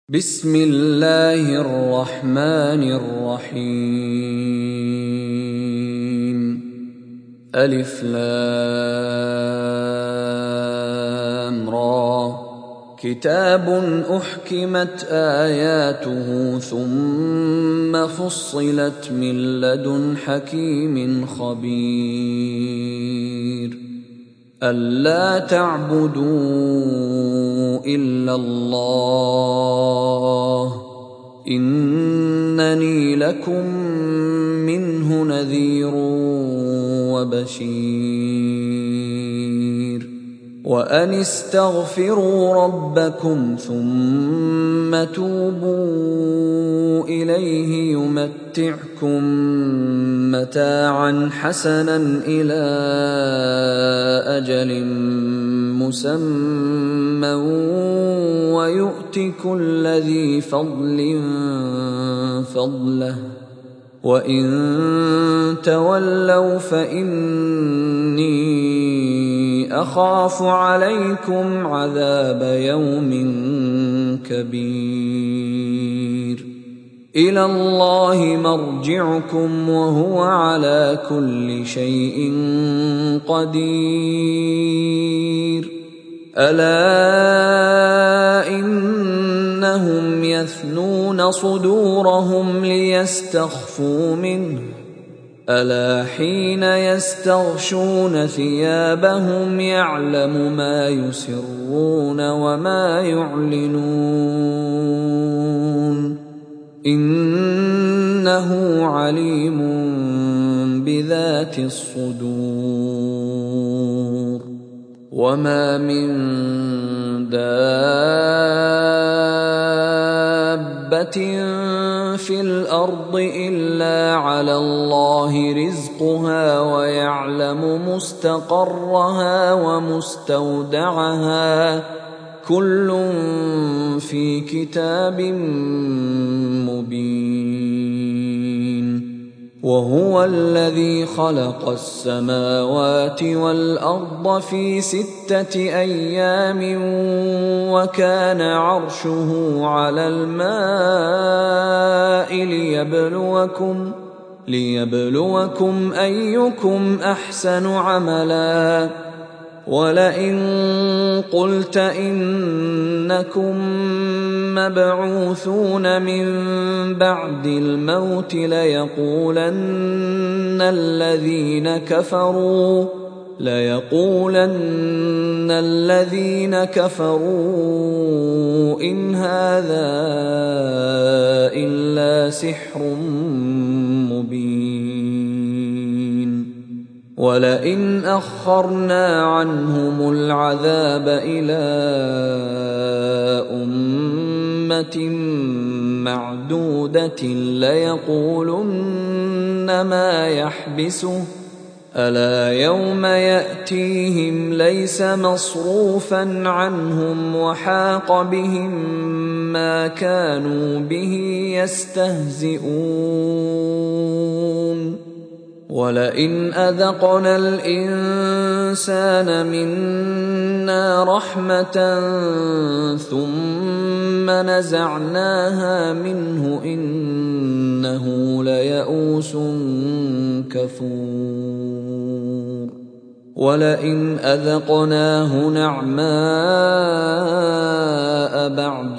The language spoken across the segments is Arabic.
بسم الله الرحمن الرحيم. ألف لام را. كتاب أحكمت آياته ثم فصلت من لدن حكيم خبير. ألا تعبدوا إلا الله إنني لكم منه نذير وبشير. وأن استغفروا ربكم ثم توبوا إليه يمتعكم متاعا حسنا إلى أجل مسمى ويؤت كل ذي فضل فضله وإن تولوا فإني أخاف عليكم عذاب يوم كبير. إلى الله مرجعكم وهو على كل شيء قدير. ألا إنهم يثنون صدورهم ليستخفوا منه ألا حين يستغشون ثيابهم يعلم ما يسرون وما يعلنون إنه عليم بذات الصدور. وما من دابة في الأرض إلا على الله رزقها ويعلم مستقرها ومستودعها كل في كتاب مبين. وهو الذي خلق السماوات والأرض في 6 أيام وكان عرشه على الماء ليبلوكم أيكم أحسن عملا. ولئن قلت إنكم مبعوثون من بعد الموت ليقولن الذين كفروا إن هذا إلا سحر مبين. ولئن أخرنا عنهم العذاب إلى أمة معدودة ليقولن ما يحبسه ألا يوم يأتيهم ليس مصروفا عنهم وحاق بهم ما كانوا به يستهزئون. ولئن أذقنا الإنسان منا رحمة ثم نزعناها منه إنه ليئوس كفور. ولئن أذقناه نعماء بعد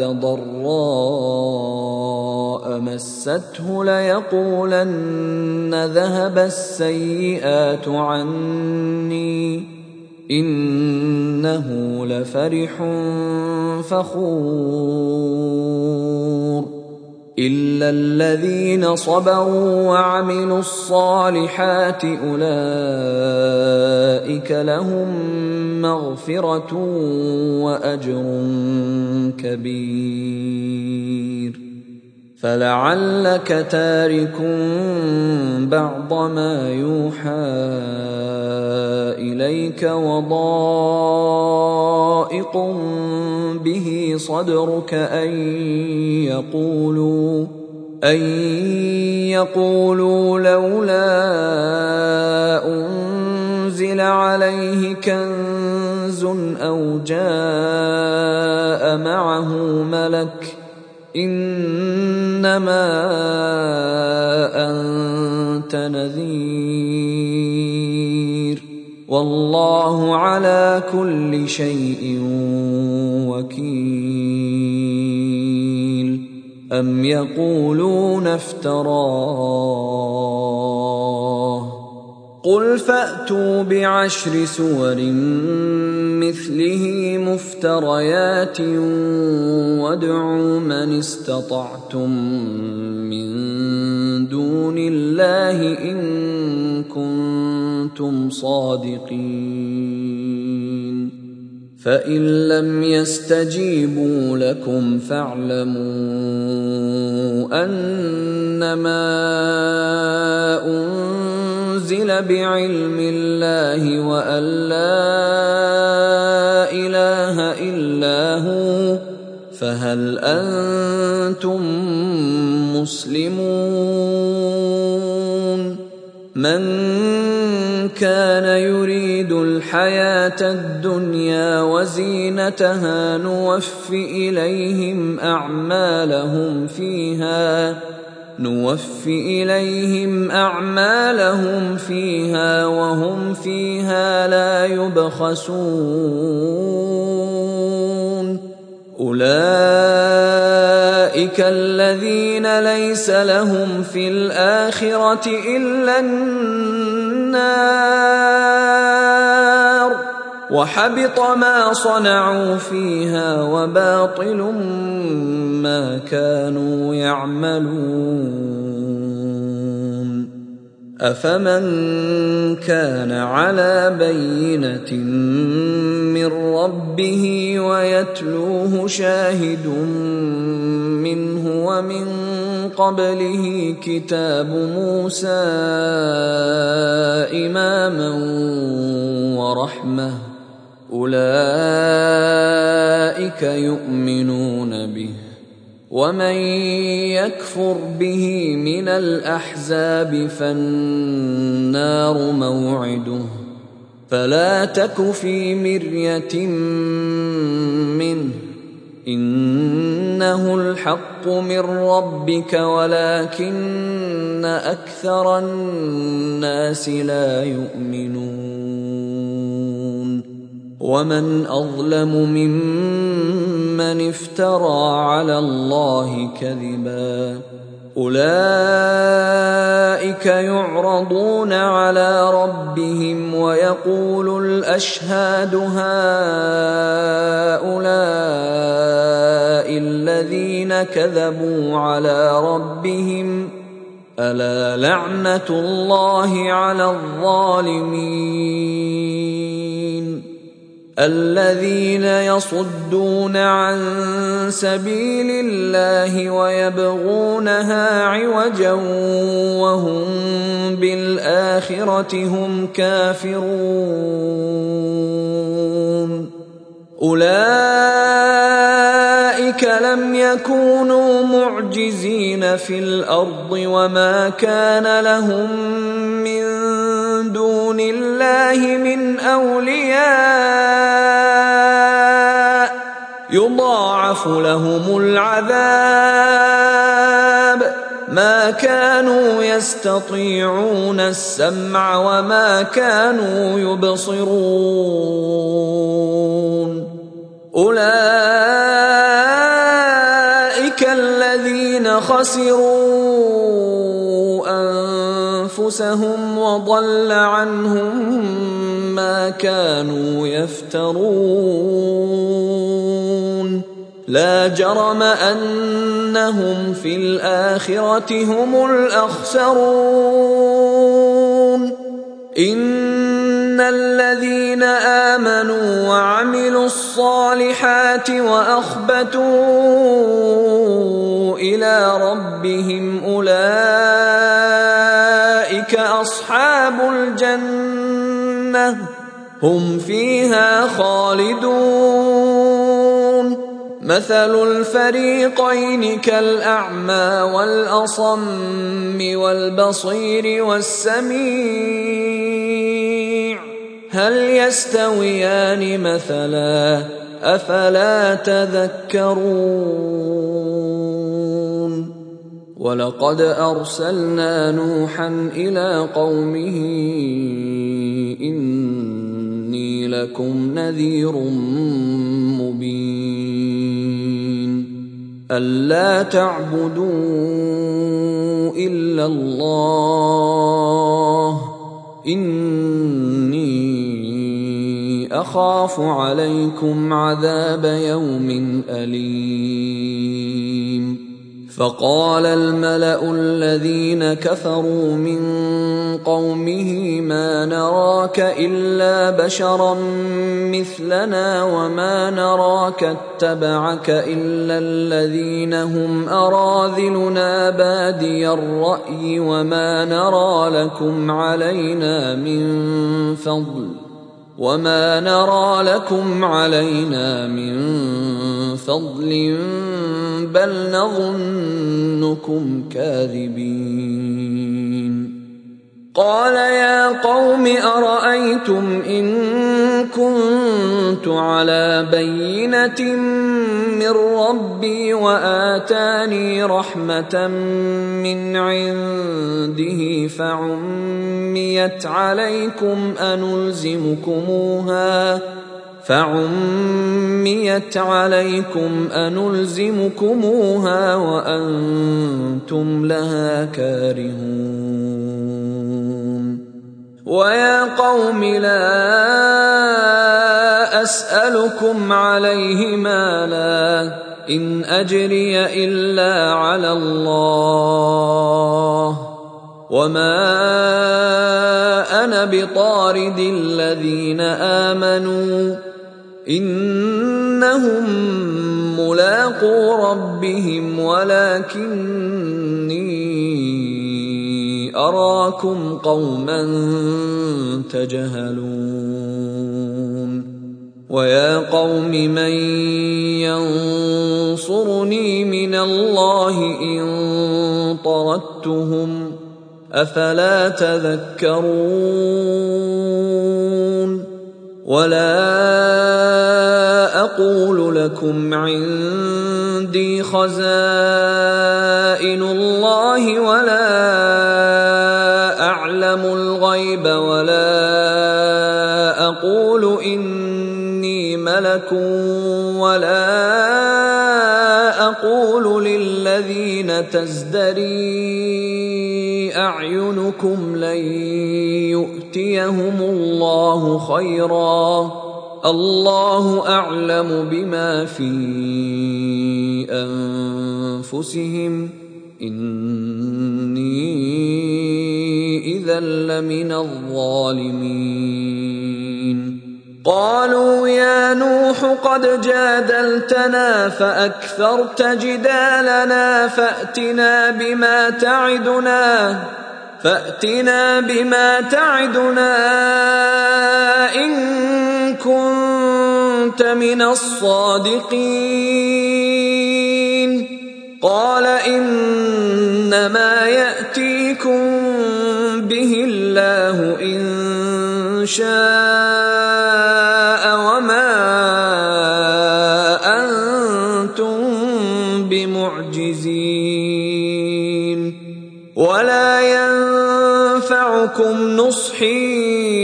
ضراء مسته ليقولن ذهب السيئات عني إنه لفرح فخور. إلا الذين صبروا وعملوا الصالحات أولئك لهم مغفرة وأجر كبير. فلعلك تارك بعض ما يوحى إليك وضائق به صدرك أن يقولوا لولا أنزل عليه كنز أو جاء معه ملك إنما أنت نذير والله على كل شيء وكيل أم يقولون افتراه قل فأتوا ب10 سور مثله مفتريات وادعوا من استطعتم من دون الله إن كنتم صادقين فإن لم يستجيبوا لكم فاعلموا أنما أنزل بعلم الله وأن لا إله إلا هو فهل أنتم مسلمون من كان يريد الحياة الدنيا وزينتها نوفِ إليهم أعمالهم فيها وهم فيها لا يبخسون أولئك الذين ليس لهم في الآخرة إلا النار وحبط ما صنعوا فيها وباطل ما كانوا يعملون أفمن كان على بينة من ربه ويتلوه شاهد منه ومن قبله كتاب موسى إماما ورحمة أولئك يؤمنون به ومن يكفر به من الأحزاب فالنار موعده فلا تك في مرية منه إنه الحق من ربك ولكن أكثر الناس لا يؤمنون ومن أظلم ممن افترى على الله كذبا أولئك يعرضون على ربهم ويقول الأشهاد هؤلاء الذين كذبوا على ربهم ألا لعنة الله على الظالمين الذين يصدون عن سبيل الله ويبغونها عوجا وهم بالآخرة هم كافرون أولئك لم يكونوا معجزين في الأرض وما كان لهم من دون الله من أولياء يضاعف لهم العذاب ما كانوا يستطيعون السمع وما كانوا يبصرون أولئك الذين خسروا أنفسهم وضل عنهم ما كانوا يفترون لا جرم أنهم في الآخرة هم الأخسرون إن الذين آمنوا وعملوا الصالحات وأخبتوا إلى ربهم أولئك أصحاب الجنة هم فيها خالدون مثل الفريقين كالأعمى والأصم والبصير والسميع هل يستويان مثلا أفلا تذكرون ولقد أرسلنا نوحا إلى قومه إني لكم نذير مبين ألا تعبدوا إلا الله إني أخاف عليكم عذاب يوم أليم فقال الملأ الذين كفروا من قومه ما نراك إلا بشرا مثلنا وما نراك اتبعك إلا الذين هم أراذلنا بادي الرأي وما نرى لكم علينا من فضل بل نظنكم كاذبين قال يا قوم أرأيتم إن كنت على بينة من ربي وآتاني رحمة من عنده فعميت عليكم أنلزمكموها وأنتم لها كارهون ويا قوم لا أسألكم عليه مالا إن أجري إلا على الله وما أنا بطارد الذين آمنوا إنهم ملاقو ربهم ولكني أراكم قوما تجهلون ويا قوم من ينصرني من الله إن طردتهم أفلا تذكرون ولا أقول لكم عندي خزائن الله ولا أعلم الغيب ولا أقول إني ملك ولا أقول للذين تزدري أعينكم لن يؤتيهم الله خيرا الله أعلم بما في أنفسهم إني إذا لمن الظالمين قالوا يا نوح قد جادلتنا فأكثرت جدالنا فأتنا بما تعدنا إن كنت من الصادقين قال إنما يأتيكم به الله إن شاء وما أنتم بمعجزين ولا ينفعكم نصحي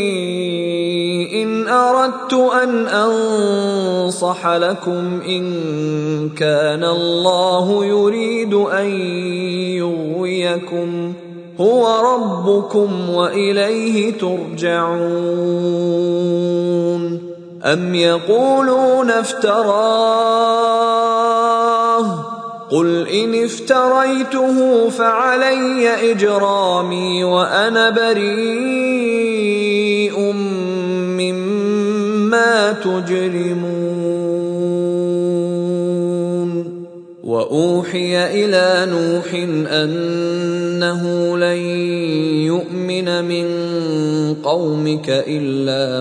إن أردت أن أنصح لكم إن كان الله يريد أن يغويكم هو ربكم وإليه ترجعون أم يقولون افتراه قل إن افتريته فعلي إجرامي وأنا بريء مما تجرمون وأوحي إلى نوح أنه لن يؤمن من قومك إلا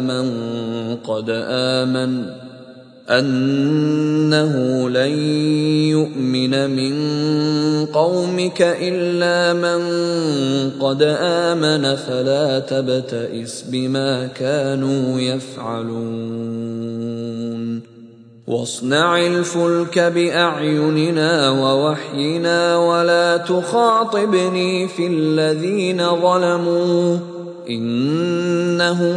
من قد آمن فلا تبتئس بما كانوا يفعلون واصنع الفلك بأعيننا ووحينا ولا تخاطبني في الذين ظلموا إنهم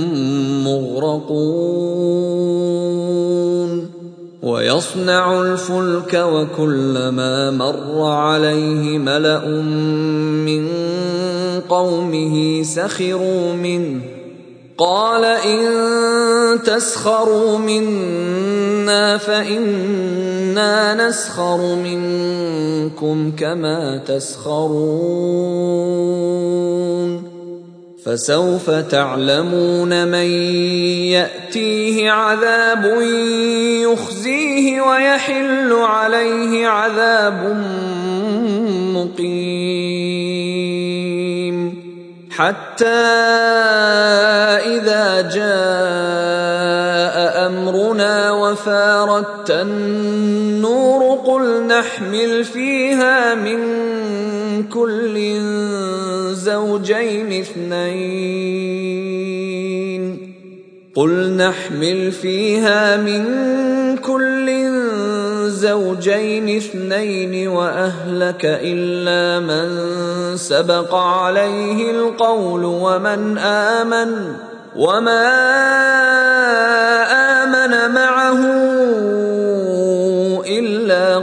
مغرقون ويصنع الفلك وكلما مر عليه ملأ من قومه سخروا منه قال إن تسخروا منا فإنا نسخر منكم كما تسخرون فسوف تعلمون من يأتيه عذاب يخزيه ويحل عليه عذاب مقيم حتى إذا جاء أمرنا وفارت النور قل نحمل فيها من كل زوجين اثنين وأهلك إلا من سبق عليه القول وما آمن معه إلا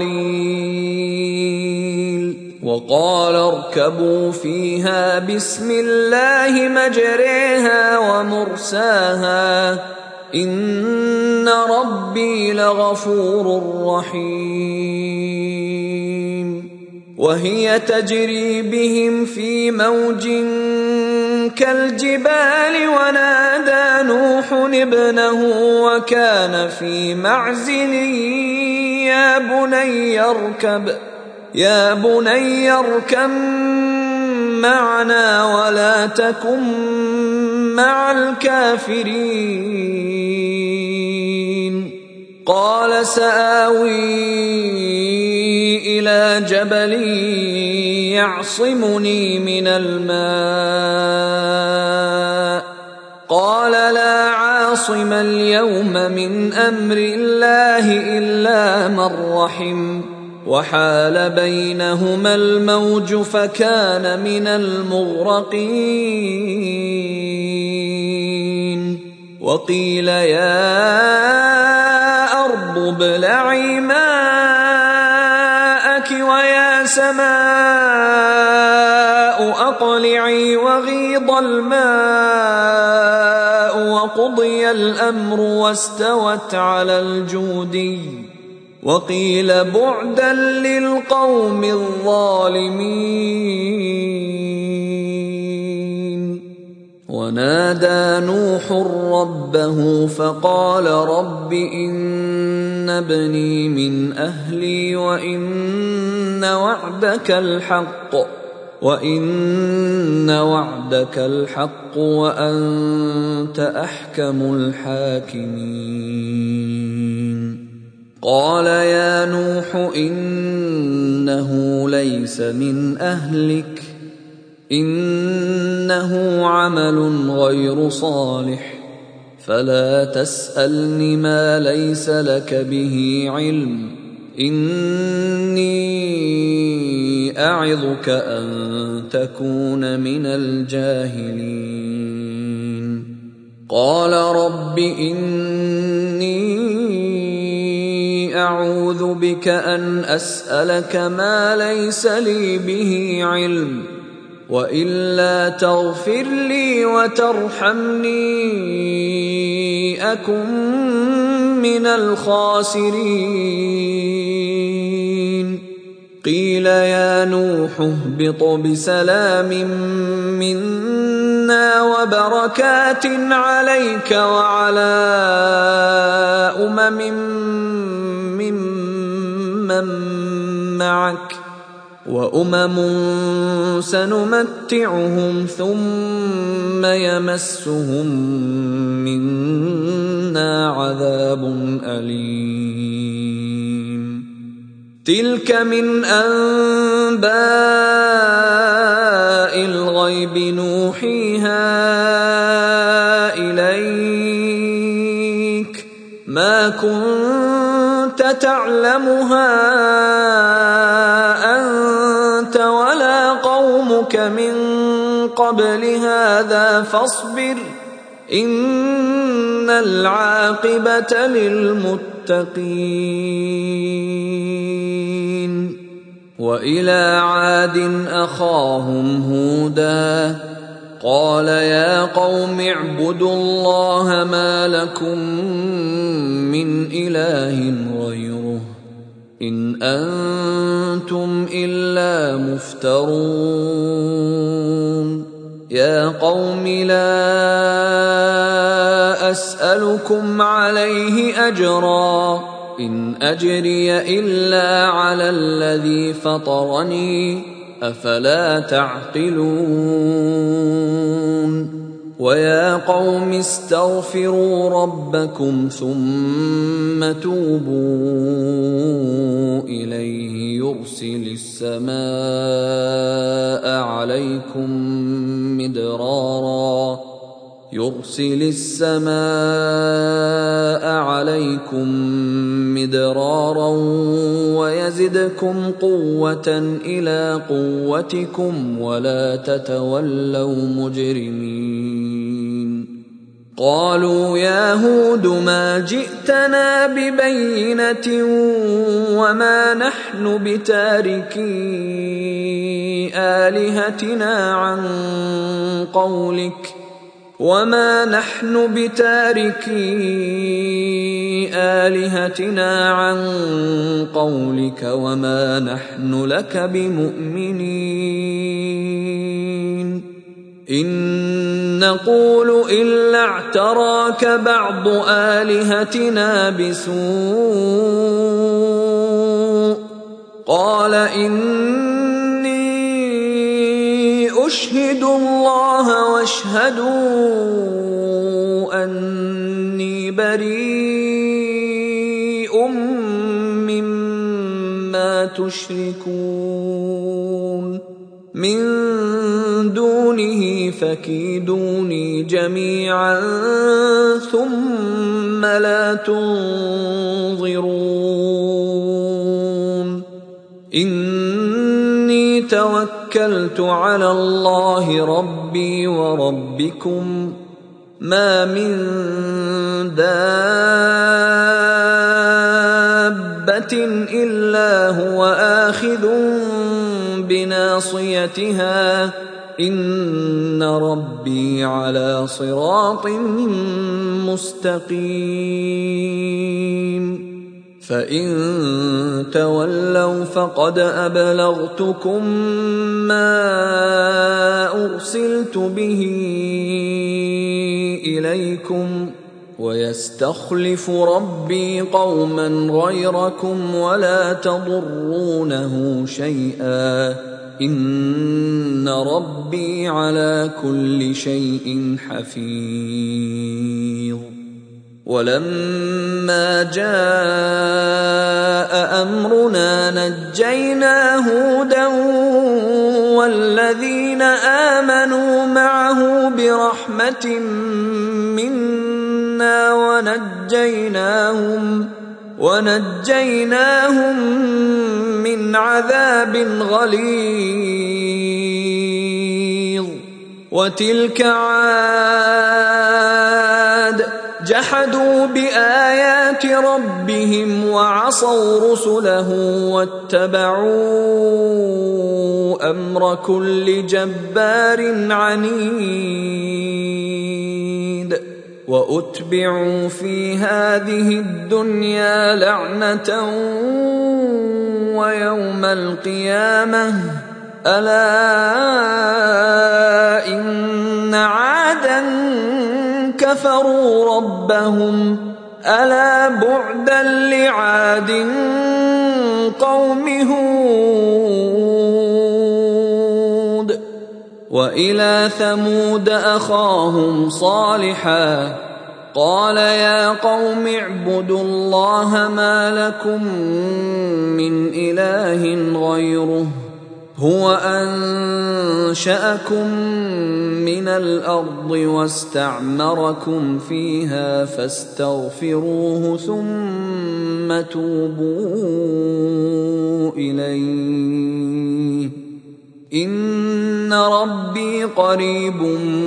قليل وقال اركبوا فيها بسم الله مجريها ومرساها إن ربي لغفور رحيم وهي تجري بهم في موج كالجبال ونادى نوح ابنه وكان في معزل يا بني اركب معنا ولا تكن مع الكافرين قال سآوي إلى جبل يعصمني من الماء قال لا عاصم اليوم من أمر الله إلا من رحم وحال بينهما الموج فكان من المغرقين وقيل يا أرض ابلعي ماءك ويا سماء أقلعي وغيض الماء وقضي الأمر واستوت على الجودي وقيل بعدا للقوم الظالمين ونادى نوح ربه فقال رب إن ابني من أهلي وإن وعدك الحق وأنت أحكم الحاكمين قال يا نوح إنه ليس من أهلك إنه عمل غير صالح فلا تسألني ما ليس لك به علم إني أعظك أن تكون من الجاهلين قال رب إني أعوذ بك أن أسألك ما ليس لي به علم وإلا تغفر لي وترحمني أكن من الخاسرين قيل يا نوح اهبط بسلام منا وبركات عليك وعلى ممن معك وأمم سنمتعهم ثم يمسهم منا عذاب أليم تلك من أنباء الغيب نوحيها إليك ما ما كنت تعلمها أنت ولا قومك من قبل هذا فاصبر إن العاقبة للمتقين. وإلى عاد أخاهم هودا قال يا قوم اعبدوا الله ما لكم من إله غيره إن أنتم إلا مفترون. يا قوم لا أسألكم عليه أجرا إن أجري إلا على الذي فطرني أفلا تعقلون. ويا قوم استغفروا ربكم ثم توبوا إليه يرسل السماء عليكم مدرارا ويزدكم قوة إلى قوتكم ولا تتولوا مجرمين. قالوا يا هود ما جئتنا ببينة وما نحن بتاركي آلهتنا عن قولك وما نحن لك بمؤمنين. إن نقول إلا اعتراك بعض آلهتنا بسوء قال إني أشهد الله واشهدوا أني بريء مما تشركون من دونه فكيدوني جميعا ثم لا تنظرون. إني توكلت على الله ربي وربكم ما من دابة إلا هو آخذ بناصيتها إن ربي على صراط مستقيم. فإن تولوا فقد أبلغتكم ما أرسلت به إليكم ويستخلف ربي قوما غيركم ولا تضرونه شيئا إن ربي على كل شيء حفيظ. ولما جاء أمرنا نجينا هودا والذين آمنوا معه برحمة منا ونجيناهم من عذاب غليظ. وتلك عاد جحدوا بآيات ربهم وعصوا رسله واتبعوا أمر كل جبار عنيد. وأتبعوا في هذه الدنيا لعنة ويوم القيامة ألا إن عادا كفروا ربهم ألا بعدا لعاد قوم هود. وإلى ثمود أخاهم صالحا قال يا قوم اعبدوا الله ما لكم من إله غيره هو أنشأكم من الأرض واستعمركم فيها فاستغفروه ثم توبوا إليه إن ربي قريب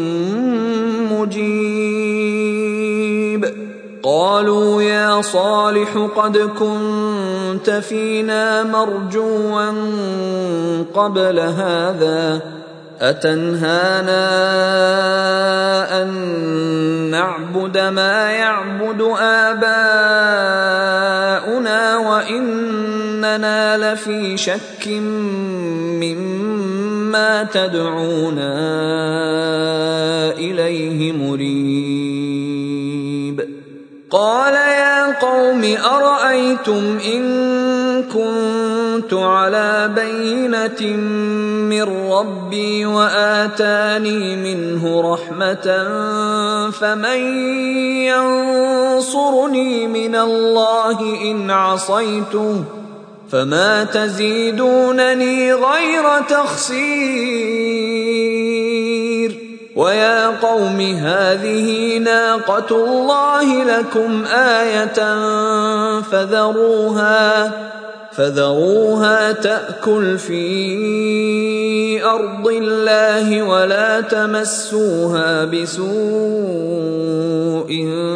مجيب. قالوا يا صالح قد كنت فينا مرجوا قبل هذا أتنهانا أن نعبد ما يعبد آباؤنا وإننا لفي شك مما تدعونا إليه مريب. قال يا قوم أرأيتم إن كنت على بينة من ربي وآتاني منه رحمة فمن ينصرني من الله إن عصيته فما تزيدونني غير تخسير. ويا قوم هذه ناقة الله لكم آية فذروها تأكل في أرض الله ولا تمسوها بسوء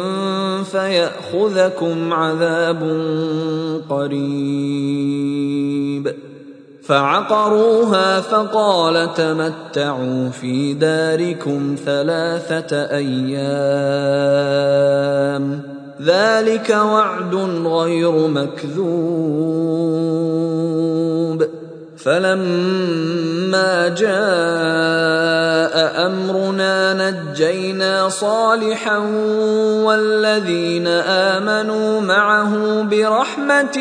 فيأخذكم عذاب قريب. فعقروها فقال تمتعوا في داركم 3 أيام ذلك وعد غير مكذوب. فلما جاء أمرنا نجينا صالحا والذين آمنوا معه برحمة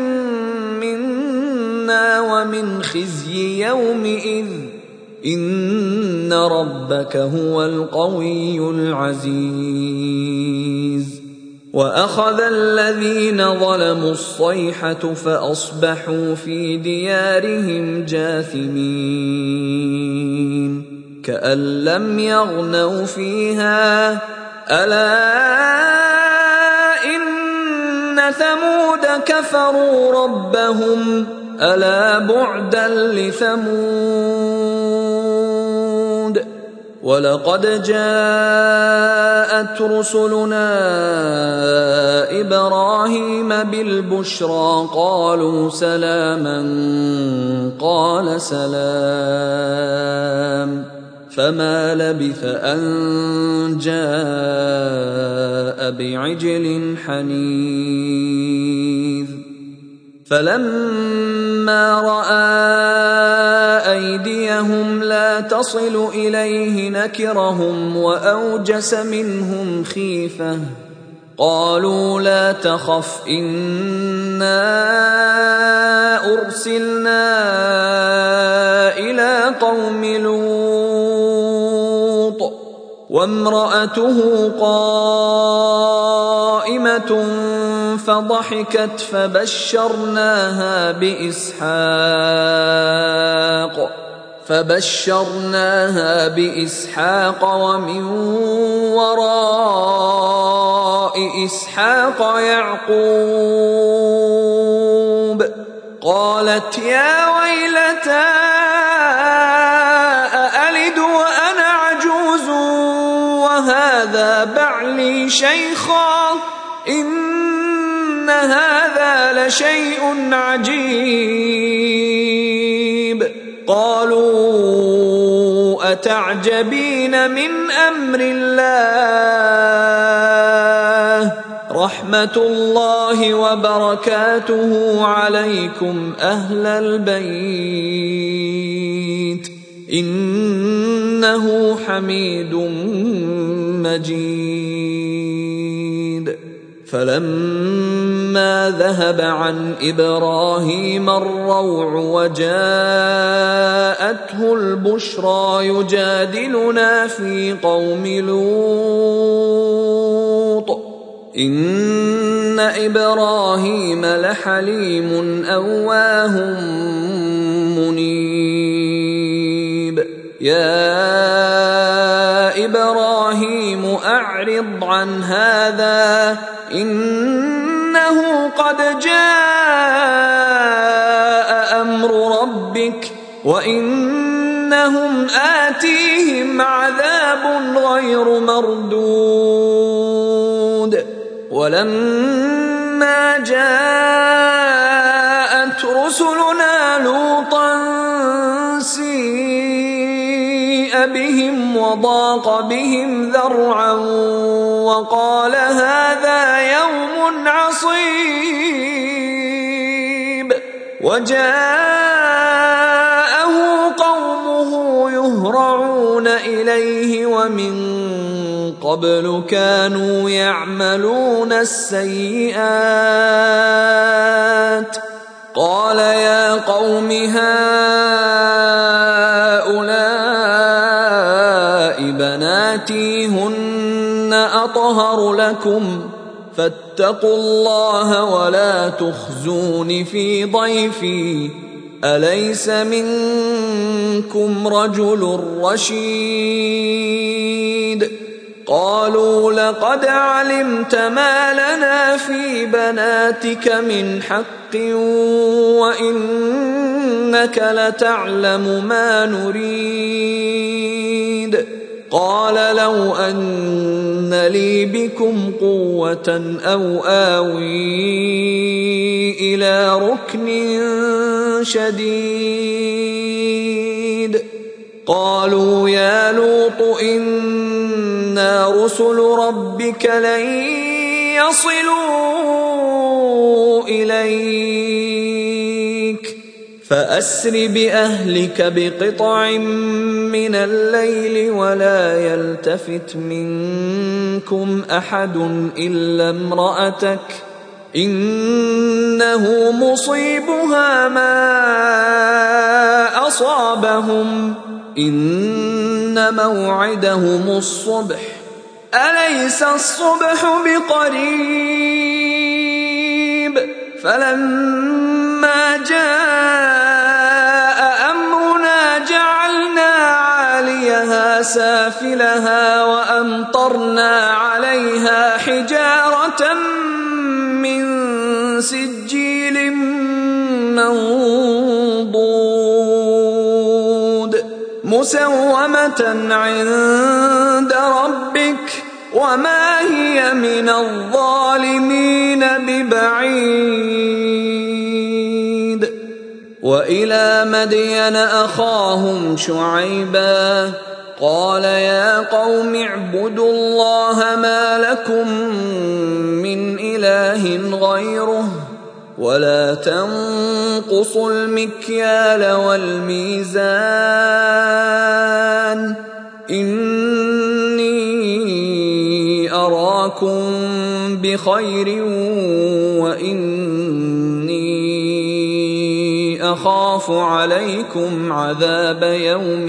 منا ومن خزي يومئذ إن ربك هو القوي العزيز. وأخذ الذين ظلموا الصيحة فأصبحوا في ديارهم جاثمين كأن لم يغنوا فيها ألا إن ثمود كفروا ربهم ألا بعدا لثمود. ولقد جاءت رسلنا إبراهيم بالبشرى قالوا سلاما قال سلام فما لبث أن جاء بعجل حنيذ. فلما رأى أيديهم لا تصل إليه نكرهم وأوجس منهم خيفة قالوا لا تخف إنا أرسلنا إلى قوم لوط وامرأته قائمة فضحكت فبشرناها بإسحاق ومن وراء إسحاق يعقوب. قالت يا ويلتى أألد وأنا عجوز وهذا بعلي شيخا إن هذا لشيء عجيب. قالوا أتعجبين من أمر الله رحمة الله وبركاته عليكم أهل البيت إنه حميد مجيد. فلما ذهب عن إبراهيم الروع وجاءته البشرى يجادلنا في قوم لوط إن إبراهيم لحليم أواه منيب. يا إبراهيم أعرض عن هذا إنه قد جاء أمر ربك وإنهم آتيهم عذاب غير مردود ولما جاءت رسلنا لوطا سيء بهم وضاق بهم ذرعا وقال هذا يوم عصيب وجاءه قومه يهرعون إليه ومن قبل كانوا يعملون السيئات قال يا قوم هؤلاء بناتي هن أطهر لكم فاتقوا الله ولا تخزون في ضيفي أليس منكم رجل رشيد قالوا لقد علمت ما لنا في بناتك من حق وإنك لتعلم ما نريد قال لو أن لي بكم قوة أو آوي إلى ركن شديد قالوا يا لوط إنا رسل ربك لن يصلوا إليك فأسر بأهلك بقطع من الليل ولا يلتفت منكم أحد إلا امرأتك إنه مصيبها ما أصابهم إن موعدهم الصبح أليس الصبح بقريب فلما جاء أمرنا جعلنا عاليها سافلها وأمطرنا عليها حجارة من سجيل منضود مسومة عند ربك وما هي من الظالمين ببعيد وإلى مدين أخاهم شعيبا قال يا قوم اعبدوا الله ما لكم من إله غيره ولا تنقصوا المكيال والميزان إني أراكم بخير وإني أخاف عليكم عذاب يوم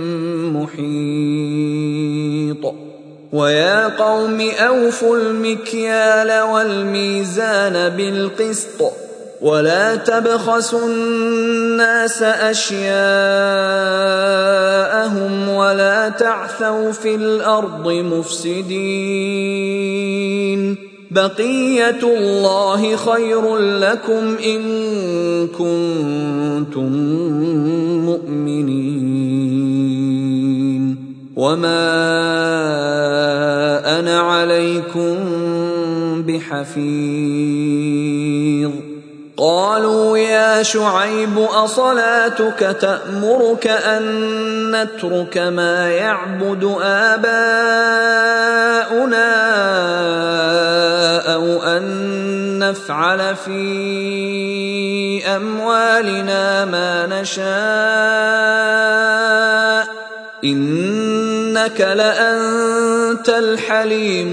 محيط ويا قوم أوفوا المكيال والميزان بالقسط ولا تبخسوا الناس أشياءهم ولا تعثوا في الأرض مفسدين بقية الله خير لكم إن كنتم مؤمنين وما أنا عليكم بحفيظ قالوا يا شعيب أصلاتك تأمرك أن نترك ما يعبد آباؤنا أو أن نفعل في أموالنا ما نشاء إنك لأنت الحليم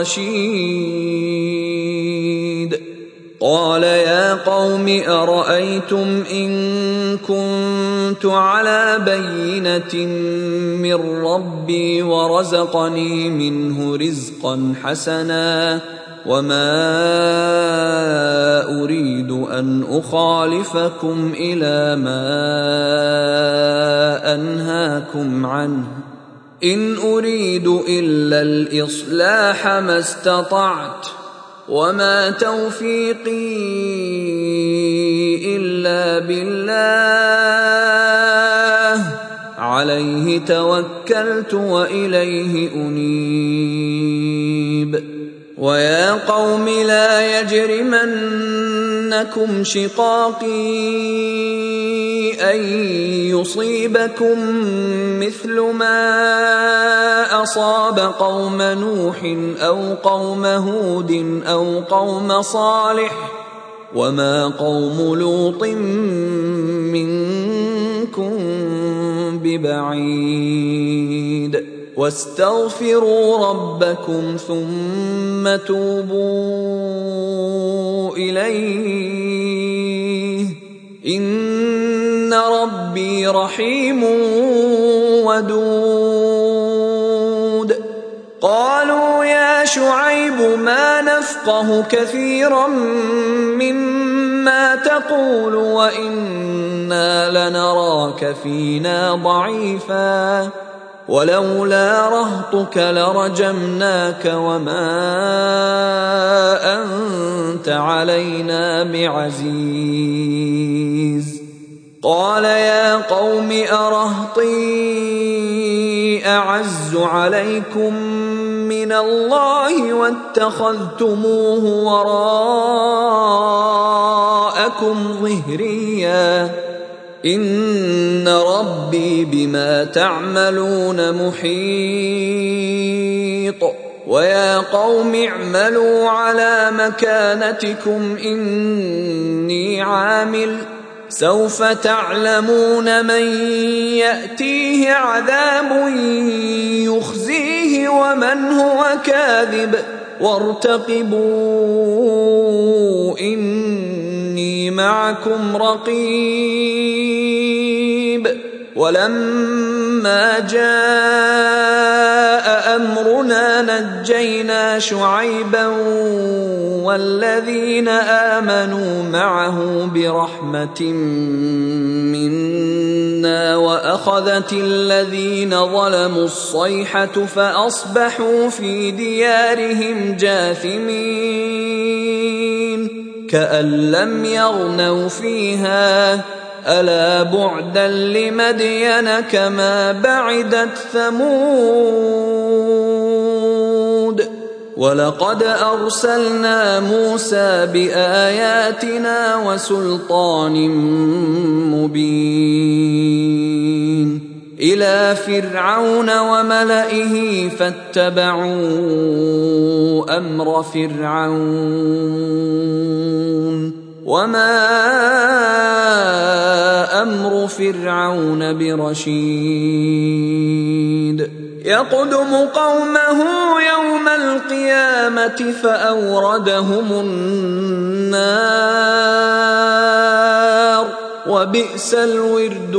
الرشيد قال يا قوم أرأيتم إن كنت على بينة من ربي ورزقني منه رزقا حسنا وما أريد أن أخالفكم إلى ما أنهاكم عنه إن أريد إلا الإصلاح ما استطعت وما توفيقي إلا بالله عليه توكلت وإليه أنيب ويا قوم لا يجرمنكم شقاقي أن يصيبكم مثل ما أصاب قوم نوح أو قوم هود أو قوم صالح وما قوم لوط منكم ببعيد واستغفروا ربكم ثم توبوا إليه إن ربي رحيم ودود قالوا يا شعيب ما نفقه كثيرا مما تقول وإنا لنراك فينا ضعيفا ولولا رهطك لرجمناك وما أنت علينا بعزيز قال يا قوم أرهطي أعز عليكم من الله واتخذتموه وراءكم ظهريا إن ربي بما تعملون محيط ويا قوم اعملوا على مكانتكم إني عامل سوف تعلمون من يأتيه عذاب يخزيه ومن هو كاذب وارتقبوا إني معكم رقيب ولما جاء أمرنا نجينا شعيبا والذين آمنوا معه برحمة منا وأخذت الذين ظلموا الصيحة فأصبحوا في ديارهم جاثمين كأن لم يغنوا فيها ألا بعدا لمدين كما بعدت ثمود ولقد أرسلنا موسى بآياتنا وسلطان مبين إلى فرعون وملئه فاتبعوا أمر فرعون وما أمر فرعون برشيد يقدم قومه يوم القيامة فأوردهم النار وبئس الورد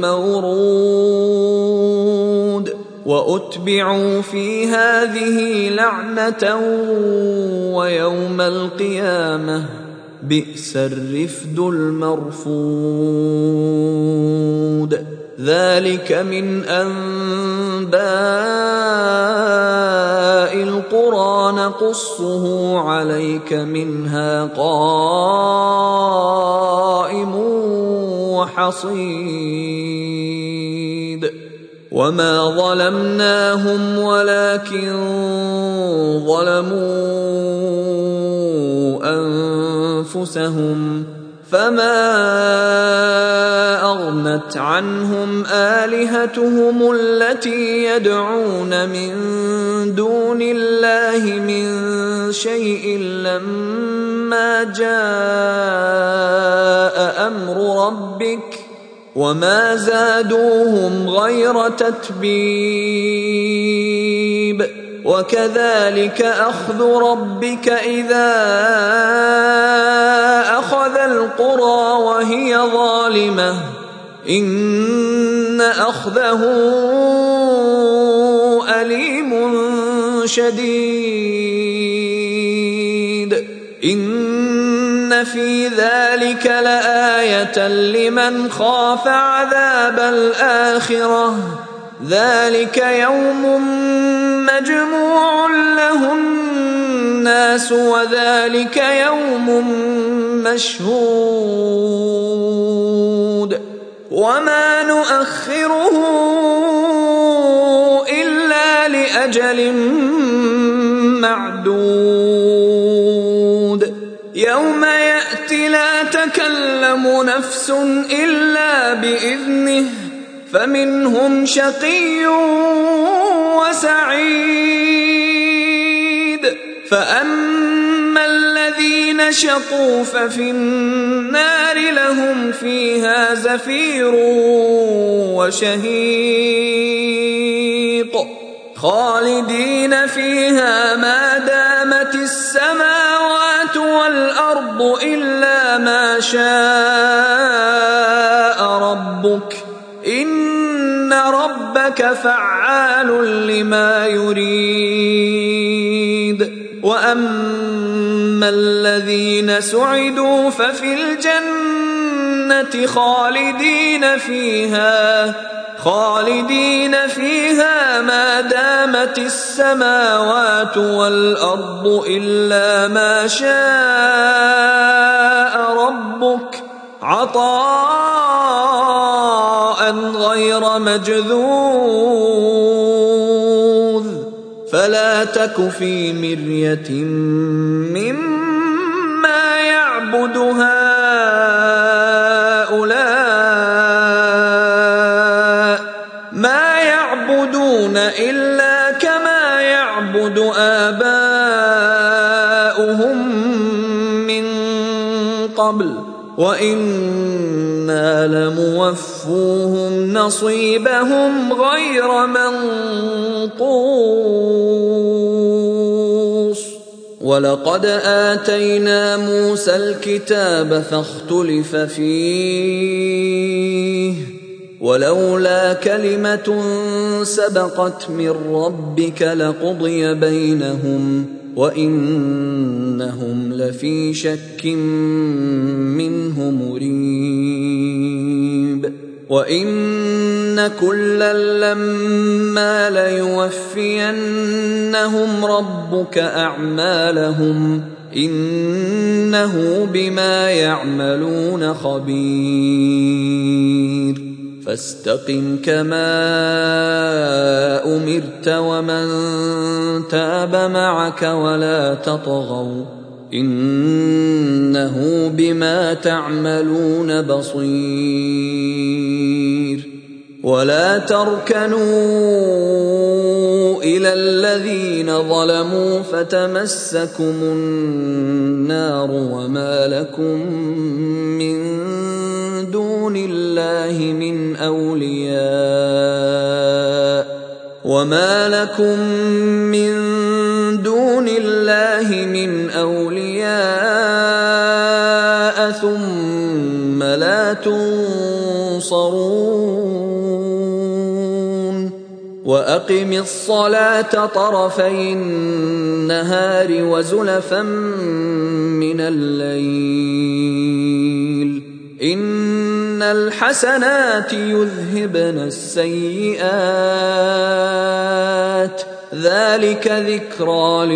المورود وأتبعوا في هذه لعنة ويوم القيامة بئس الرفد المرفود ذلك من أنباء القرى نقصه عليك منها قائم وحصيد وما ظلمناهم ولكن ظلموا أنفسهم فما أغنت عنهم آلهتهم التي يدعون من دون الله من شيء لما جاء أمر ربك وما زادوهم غير تتبيب وكذلك أخذ ربك إذا أخذ القرى وهي ظالمة إن أخذه أليم شديد إن في ذلك لآية لمن خاف عذاب الآخرة ذلك يوم مجموع له الناس وذلك يوم مشهود وما نؤخره إلا لأجل معدود يوم يأتي لا تكلم نفس إلا بإذنه فمنهم شقي وسعيد فأما الذين شقوا ففي النار لهم فيها زفير وشهيق خالدين فيها ما دامت السماوات والأرض إلا ما شاء ربك إن ربك فعال لما يريد وأما الذين سعدوا ففي الجنة خالدين فيها ما دامت السماوات والأرض إلا ما شاء ربك عطاء غير مجذوذ فلا تك في مرية مما يعبد هؤلاء ما يعبدون إلا كما يعبد آباؤهم من قبل وإنا لموفوهم نصيبهم غير منقوص ولقد آتينا موسى الكتاب فاختلف فيه ولولا كلمة سبقت من ربك لقضي بينهم وإنهم لفي شك منه مريب وإن كلا لما ليوفينهم ربك أعمالهم إنه بما يعملون خبير فاستقم كما أمرت ومن تاب معك ولا تطغوا إنه بما تعملون بصير ولا تركنوا إلى الذين ظلموا فتمسكم النار وما لكم من دون الله من أولياء ثم لا تنصرون وأقم الصلاة طرفي النهار وزلفا من الليل إن الحسنات يذهبن السيئات ذلك ذكرى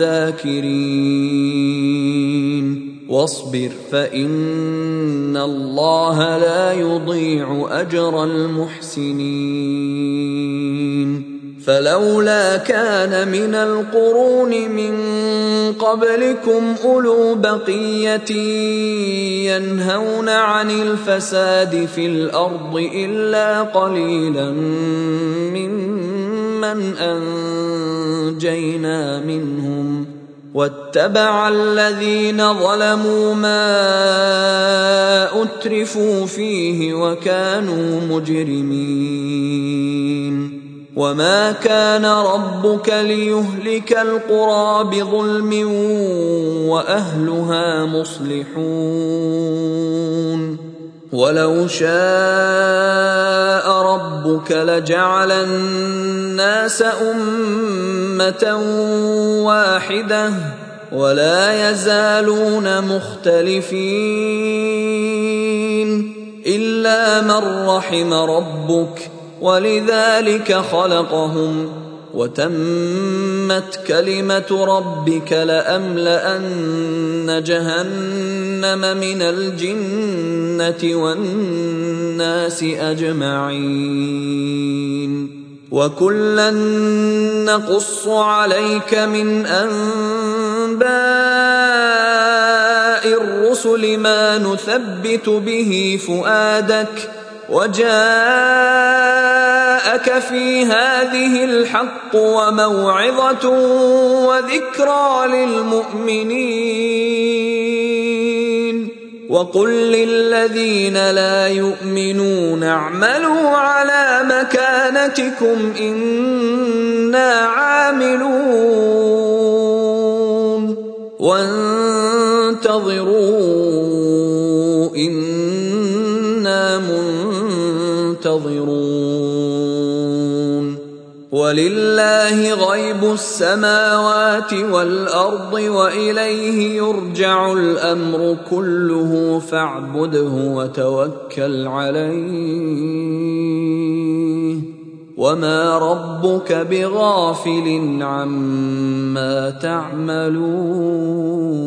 للذاكرين واصبر فإن الله لا يضيع أجر المحسنين فلولا كان من القرون من قبلكم أولو بقية ينهون عن الفساد في الأرض إلا قليلا ممن أنجينا منهم واتبع الذين ظلموا ما أترفوا فيه وكانوا مجرمين وما كان ربك ليهلك القرى بظلم وأهلها مصلحون ولو شاء ربك لجعل الناس أمة واحدة ولا يزالون مختلفين إلا من رحم ربك ولذلك خلقهم وتمت كلمة ربك لأملأن جهنم من الجنة والناس أجمعين وكلا نقص عليك من أنباء الرسل ما نثبت به فؤادك وجاءك في هذه الحق وموعظة وذكرى للمؤمنين وقل للذين لا يؤمنون اعملوا على مكانتكم إنا عاملون وانتظروا إنا منتظرون ولله غيب السماوات والأرض وإليه يرجع الأمر كله فاعبده وتوكل عليه وما ربك بغافل عما تعملون